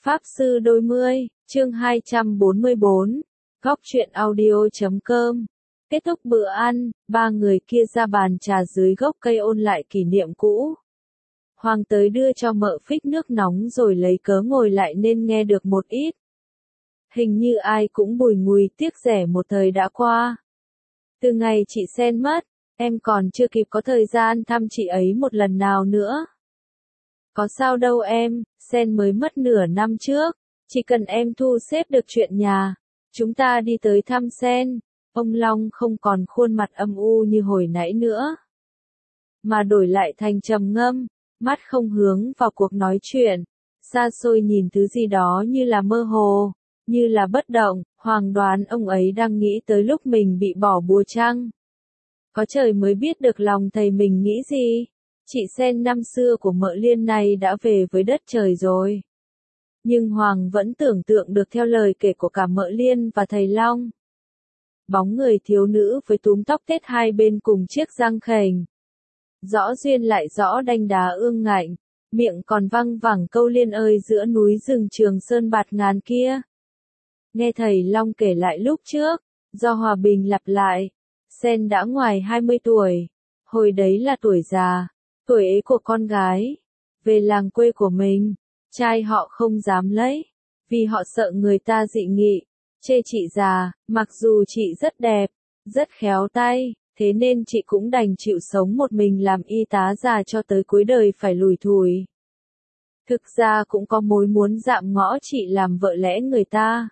Pháp Sư Đôi Mươi, chương 244, Góc truyện audio.com. Kết thúc bữa ăn, ba người kia ra bàn trà dưới gốc cây ôn lại kỷ niệm cũ. Hoàng tới đưa cho mợ phích nước nóng rồi lấy cớ ngồi lại nên nghe được một ít. Hình như ai cũng bùi ngùi tiếc rẻ một thời đã qua. Từ ngày chị Sen mất, em còn chưa kịp có thời gian thăm chị ấy một lần nào nữa. Có sao đâu em, Sen mới mất nửa năm trước, chỉ cần em thu xếp được chuyện nhà, chúng ta đi tới thăm Sen. Ông Long không còn khuôn mặt âm u như hồi nãy nữa, mà đổi lại thành trầm ngâm, mắt không hướng vào cuộc nói chuyện, xa xôi nhìn thứ gì đó như là mơ hồ, như là bất động. Hoàng đoán ông ấy đang nghĩ tới lúc mình bị bỏ bùa chăng. Có trời mới biết được lòng thầy mình nghĩ gì. Chị Sen năm xưa của mợ Liên này đã về với đất trời rồi. Nhưng Hoàng vẫn tưởng tượng được theo lời kể của cả mợ Liên và thầy Long. Bóng người thiếu nữ với túm tóc tết hai bên cùng chiếc răng khènh. Rõ duyên lại rõ đanh đá ương ngạnh, miệng còn văng vẳng câu Liên ơi giữa núi rừng Trường Sơn bạt ngàn kia. Nghe thầy Long kể lại lúc trước, do hòa bình lặp lại, Sen đã ngoài 20 tuổi, hồi đấy là tuổi già, tuổi ế của con gái. Về làng quê của mình, trai họ không dám lấy, vì họ sợ người ta dị nghị, chê chị già, mặc dù chị rất đẹp, rất khéo tay, thế nên chị cũng đành chịu sống một mình làm y tá già cho tới cuối đời phải lủi thủi. Thực ra cũng có mối muốn dạm ngõ chị làm vợ lẽ người ta.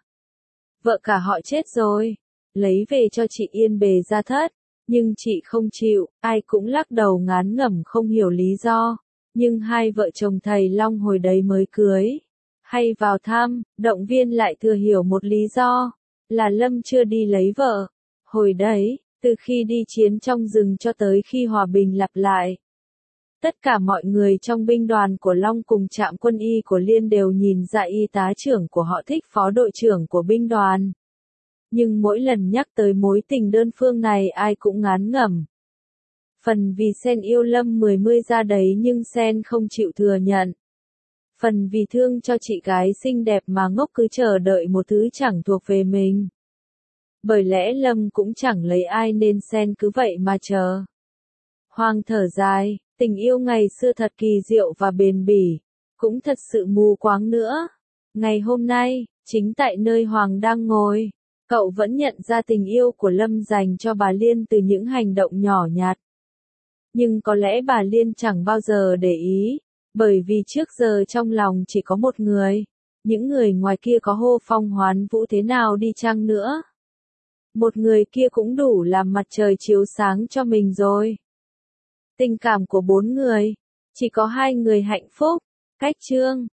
Vợ cả họ chết rồi, lấy về cho chị yên bề gia thất, nhưng chị không chịu, ai cũng lắc đầu ngán ngẩm không hiểu lý do. Nhưng hai vợ chồng thầy Long hồi đấy mới cưới, hay vào thăm, động viên lại thừa hiểu một lý do, là Lâm chưa đi lấy vợ. Hồi đấy, từ khi đi chiến trong rừng cho tới khi hòa bình lặp lại, tất cả mọi người trong binh đoàn của Long cùng trạm quân y của Liên đều nhìn dạ y tá trưởng của họ thích phó đội trưởng của binh đoàn. Nhưng mỗi lần nhắc tới mối tình đơn phương này ai cũng ngán ngẩm. Phần vì Sen yêu Lâm mươi ra đấy nhưng Sen không chịu thừa nhận. Phần vì thương cho chị gái xinh đẹp mà ngốc cứ chờ đợi một thứ chẳng thuộc về mình. Bởi lẽ Lâm cũng chẳng lấy ai nên Sen cứ vậy mà chờ. Hoàng thở dài, tình yêu ngày xưa thật kỳ diệu và bền bỉ, cũng thật sự mù quáng nữa. Ngày hôm nay, chính tại nơi Hoàng đang ngồi, cậu vẫn nhận ra tình yêu của Lâm dành cho bà Liên từ những hành động nhỏ nhặt. Nhưng có lẽ bà Liên chẳng bao giờ để ý, bởi vì trước giờ trong lòng chỉ có một người, những người ngoài kia có hô phong hoán vũ thế nào đi chăng nữa. Một người kia cũng đủ làm mặt trời chiếu sáng cho mình rồi. Tình cảm của bốn người, chỉ có hai người hạnh phúc. Cách chương